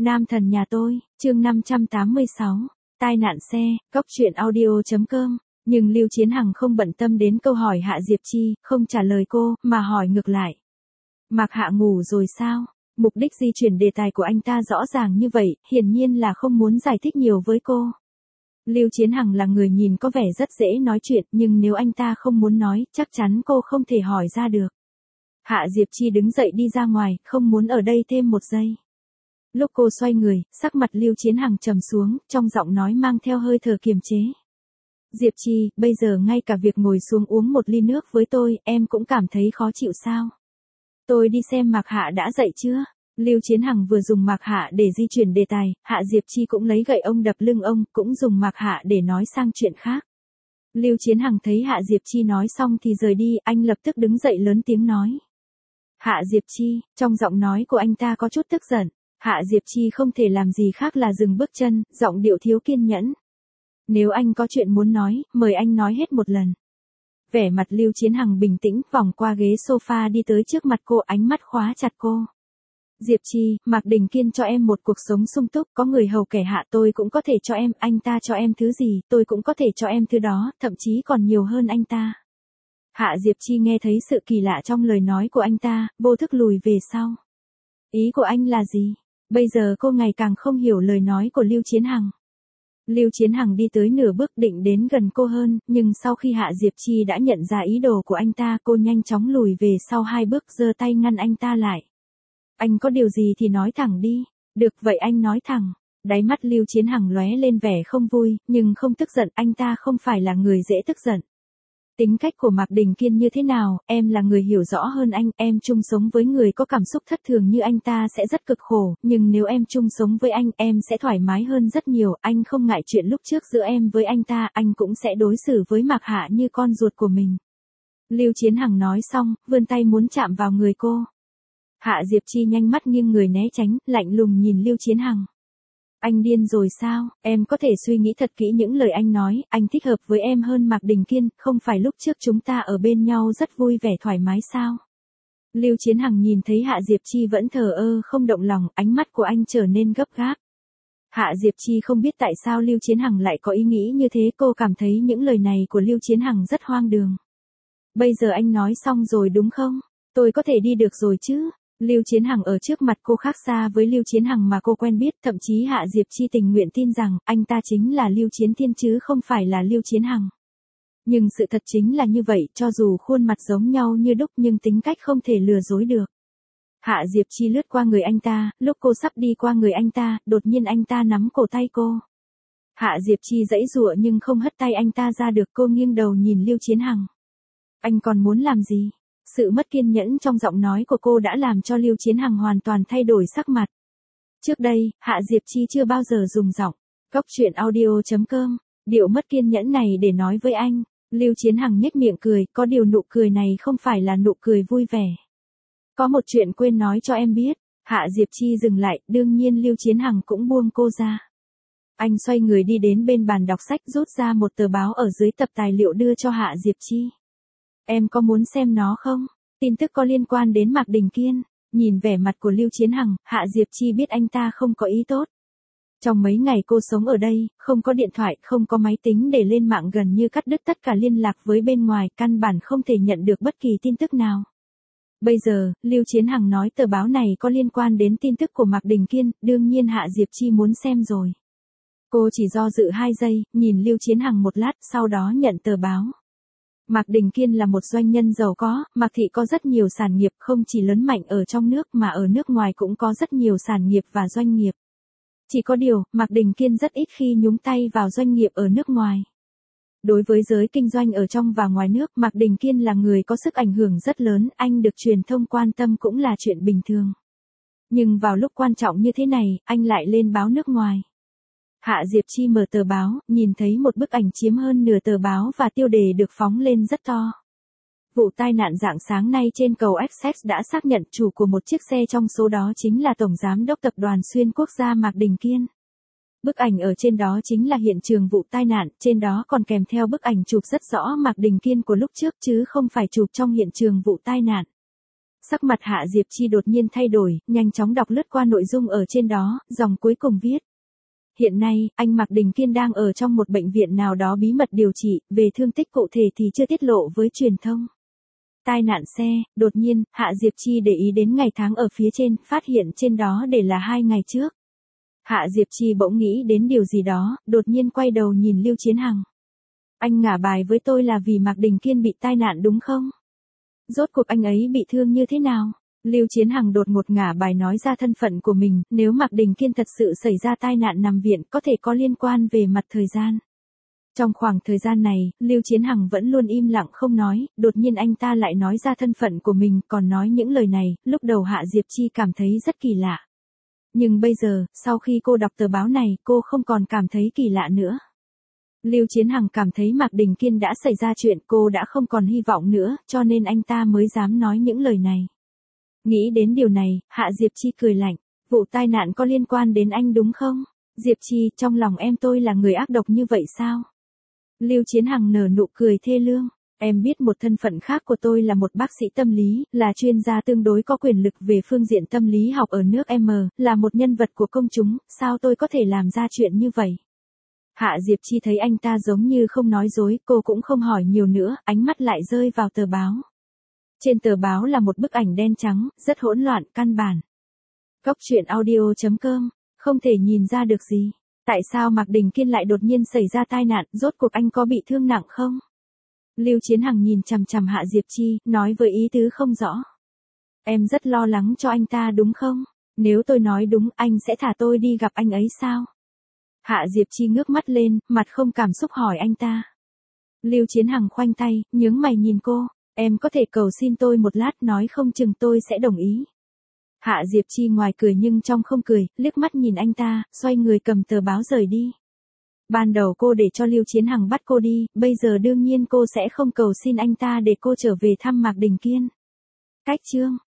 Nam thần nhà tôi, chương 586, tai nạn xe, cóc truyện audio.com. Nhưng Lưu Chiến Hằng không bận tâm đến câu hỏi Hạ Diệp Chi, không trả lời cô, mà hỏi ngược lại. Mạc Hạ ngủ rồi sao? Mục đích di chuyển đề tài của anh ta rõ ràng như vậy, hiển nhiên là không muốn giải thích nhiều với cô. Lưu Chiến Hằng là người nhìn có vẻ rất dễ nói chuyện, nhưng nếu anh ta không muốn nói, chắc chắn cô không thể hỏi ra được. Hạ Diệp Chi đứng dậy đi ra ngoài, không muốn ở đây thêm một giây. Lúc cô xoay người, sắc mặt Lưu Chiến Hằng trầm xuống, trong giọng nói mang theo hơi thở kiềm chế. Diệp Chi, bây giờ ngay cả việc ngồi xuống uống một ly nước với tôi, em cũng cảm thấy khó chịu sao? Tôi đi xem Mạc Hạ đã dậy chưa? Lưu Chiến Hằng vừa dùng Mạc Hạ để di chuyển đề tài, Hạ Diệp Chi cũng lấy gậy ông đập lưng ông, cũng dùng Mạc Hạ để nói sang chuyện khác. Lưu Chiến Hằng thấy Hạ Diệp Chi nói xong thì rời đi, anh lập tức đứng dậy lớn tiếng nói. Hạ Diệp Chi, trong giọng nói của anh ta có chút tức giận. Hạ Diệp Chi không thể làm gì khác là dừng bước chân, giọng điệu thiếu kiên nhẫn. Nếu anh có chuyện muốn nói, mời anh nói hết một lần. Vẻ mặt Lưu Chiến Hằng bình tĩnh, vòng qua ghế sofa đi tới trước mặt cô, ánh mắt khóa chặt cô. Diệp Chi, Mạc Đình Kiên cho em một cuộc sống sung túc, có người hầu kẻ hạ tôi cũng có thể cho em, anh ta cho em thứ gì, tôi cũng có thể cho em thứ đó, thậm chí còn nhiều hơn anh ta. Hạ Diệp Chi nghe thấy sự kỳ lạ trong lời nói của anh ta, vô thức lùi về sau. Ý của anh là gì? Bây giờ cô ngày càng không hiểu lời nói của Lưu Chiến Hằng. Lưu Chiến Hằng đi tới nửa bước định đến gần cô hơn, nhưng sau khi Hạ Diệp Chi đã nhận ra ý đồ của anh ta, cô nhanh chóng lùi về sau 2 bước, giơ tay ngăn anh ta lại. Anh có điều gì thì nói thẳng đi. Được vậy anh nói thẳng. Đáy mắt Lưu Chiến Hằng lóe lên vẻ không vui, nhưng không tức giận, anh ta không phải là người dễ tức giận. Tính cách của Mạc Đình Kiên như thế nào, em là người hiểu rõ hơn anh, em chung sống với người có cảm xúc thất thường như anh ta sẽ rất cực khổ, nhưng nếu em chung sống với anh, em sẽ thoải mái hơn rất nhiều, anh không ngại chuyện lúc trước giữa em với anh ta, anh cũng sẽ đối xử với Mạc Hạ như con ruột của mình. Lưu Chiến Hằng nói xong, vươn tay muốn chạm vào người cô. Hạ Diệp Chi nhanh mắt nghiêng người né tránh, lạnh lùng nhìn Lưu Chiến Hằng. Anh điên rồi sao, em có thể suy nghĩ thật kỹ những lời anh nói, anh thích hợp với em hơn Mạc Đình Kiên, không phải lúc trước chúng ta ở bên nhau rất vui vẻ thoải mái sao? Lưu Chiến Hằng nhìn thấy Hạ Diệp Chi vẫn thờ ơ không động lòng, ánh mắt của anh trở nên gấp gáp. Hạ Diệp Chi không biết tại sao Lưu Chiến Hằng lại có ý nghĩ như thế, cô cảm thấy những lời này của Lưu Chiến Hằng rất hoang đường. Bây giờ anh nói xong rồi đúng không? Tôi có thể đi được rồi chứ? Lưu Chiến Hằng ở trước mặt cô khác xa với Lưu Chiến Hằng mà cô quen biết, thậm chí Hạ Diệp Chi tình nguyện tin rằng anh ta chính là Lưu Chiến Thiên chứ không phải là Lưu Chiến Hằng. Nhưng sự thật chính là như vậy, cho dù khuôn mặt giống nhau như đúc nhưng tính cách không thể lừa dối được. Hạ Diệp Chi lướt qua người anh ta, lúc cô sắp đi qua người anh ta, đột nhiên anh ta nắm cổ tay cô. Hạ Diệp Chi giãy giụa nhưng không hất tay anh ta ra được, cô nghiêng đầu nhìn Lưu Chiến Hằng. Anh còn muốn làm gì? Sự mất kiên nhẫn trong giọng nói của cô đã làm cho Lưu Chiến Hằng hoàn toàn thay đổi sắc mặt. Trước đây, Hạ Diệp Chi chưa bao giờ dùng giọng cóc truyện audio.com, điệu mất kiên nhẫn này để nói với anh. Lưu Chiến Hằng nhếch miệng cười, có điều nụ cười này không phải là nụ cười vui vẻ. Có một chuyện quên nói cho em biết. Hạ Diệp Chi dừng lại, đương nhiên Lưu Chiến Hằng cũng buông cô ra. Anh xoay người đi đến bên bàn đọc sách, rút ra một tờ báo ở dưới tập tài liệu đưa cho Hạ Diệp Chi. Em có muốn xem nó không? Tin tức có liên quan đến Mạc Đình Kiên. Nhìn vẻ mặt của Lưu Chiến Hằng, Hạ Diệp Chi biết anh ta không có ý tốt. Trong mấy ngày cô sống ở đây, không có điện thoại, không có máy tính để lên mạng, gần như cắt đứt tất cả liên lạc với bên ngoài, căn bản không thể nhận được bất kỳ tin tức nào. Bây giờ, Lưu Chiến Hằng nói tờ báo này có liên quan đến tin tức của Mạc Đình Kiên, đương nhiên Hạ Diệp Chi muốn xem rồi. Cô chỉ do dự 2 giây, nhìn Lưu Chiến Hằng một lát, sau đó nhận tờ báo. Mạc Đình Kiên là một doanh nhân giàu có, Mạc Thị có rất nhiều sản nghiệp, không chỉ lớn mạnh ở trong nước mà ở nước ngoài cũng có rất nhiều sản nghiệp và doanh nghiệp. Chỉ có điều, Mạc Đình Kiên rất ít khi nhúng tay vào doanh nghiệp ở nước ngoài. Đối với giới kinh doanh ở trong và ngoài nước, Mạc Đình Kiên là người có sức ảnh hưởng rất lớn, anh được truyền thông quan tâm cũng là chuyện bình thường. Nhưng vào lúc quan trọng như thế này, anh lại lên báo nước ngoài. Hạ Diệp Chi mở tờ báo, nhìn thấy một bức ảnh chiếm hơn nửa tờ báo và tiêu đề được phóng lên rất to. Vụ tai nạn rạng sáng nay trên cầu Essex đã xác nhận chủ của một chiếc xe trong số đó chính là Tổng Giám đốc Tập đoàn Xuyên Quốc gia Mạc Đình Kiên. Bức ảnh ở trên đó chính là hiện trường vụ tai nạn, trên đó còn kèm theo bức ảnh chụp rất rõ Mạc Đình Kiên của lúc trước chứ không phải chụp trong hiện trường vụ tai nạn. Sắc mặt Hạ Diệp Chi đột nhiên thay đổi, nhanh chóng đọc lướt qua nội dung ở trên đó, dòng cuối cùng viết. Hiện nay, anh Mạc Đình Kiên đang ở trong một bệnh viện nào đó bí mật điều trị, về thương tích cụ thể thì chưa tiết lộ với truyền thông. Tai nạn xe, đột nhiên, Hạ Diệp Chi để ý đến ngày tháng ở phía trên, phát hiện trên đó để là 2 ngày trước. Hạ Diệp Chi bỗng nghĩ đến điều gì đó, đột nhiên quay đầu nhìn Lưu Chiến Hằng. Anh ngả bài với tôi là vì Mạc Đình Kiên bị tai nạn đúng không? Rốt cuộc anh ấy bị thương như thế nào? Lưu Chiến Hằng đột ngột ngả bài nói ra thân phận của mình, nếu Mạc Đình Kiên thật sự xảy ra tai nạn nằm viện có thể có liên quan về mặt thời gian. Trong khoảng thời gian này, Lưu Chiến Hằng vẫn luôn im lặng không nói, đột nhiên anh ta lại nói ra thân phận của mình, còn nói những lời này, lúc đầu Hạ Diệp Chi cảm thấy rất kỳ lạ. Nhưng bây giờ, sau khi cô đọc tờ báo này, cô không còn cảm thấy kỳ lạ nữa. Lưu Chiến Hằng cảm thấy Mạc Đình Kiên đã xảy ra chuyện, cô đã không còn hy vọng nữa, cho nên anh ta mới dám nói những lời này. Nghĩ đến điều này, Hạ Diệp Chi cười lạnh, vụ tai nạn có liên quan đến anh đúng không? Diệp Chi, trong lòng em tôi là người ác độc như vậy sao? Lưu Chiến Hằng nở nụ cười thê lương. Em biết một thân phận khác của tôi là một bác sĩ tâm lý, là chuyên gia tương đối có quyền lực về phương diện tâm lý học ở nước M, là một nhân vật của công chúng, sao tôi có thể làm ra chuyện như vậy? Hạ Diệp Chi thấy anh ta giống như không nói dối, cô cũng không hỏi nhiều nữa, ánh mắt lại rơi vào tờ báo. Trên tờ báo là một bức ảnh đen trắng, rất hỗn loạn, căn bản. Góc truyện audio.com, không thể nhìn ra được gì. Tại sao Mạc Đình Kiên lại đột nhiên xảy ra tai nạn, rốt cuộc anh có bị thương nặng không? Lưu Chiến Hằng nhìn chằm chằm Hạ Diệp Chi, nói với ý tứ không rõ. Em rất lo lắng cho anh ta đúng không? Nếu tôi nói đúng, anh sẽ thả tôi đi gặp anh ấy sao? Hạ Diệp Chi ngước mắt lên, mặt không cảm xúc hỏi anh ta. Lưu Chiến Hằng khoanh tay, nhướng mày nhìn cô, em có thể cầu xin tôi một lát, nói không chừng tôi sẽ đồng ý. Hạ Diệp Chi ngoài cười nhưng trong không cười, liếc mắt nhìn anh ta, xoay người cầm tờ báo rời đi. Ban đầu cô để cho Lưu Chiến Hằng bắt cô đi, bây giờ đương nhiên cô sẽ không cầu xin anh ta để cô trở về thăm Mạc Đình Kiên. Cách chương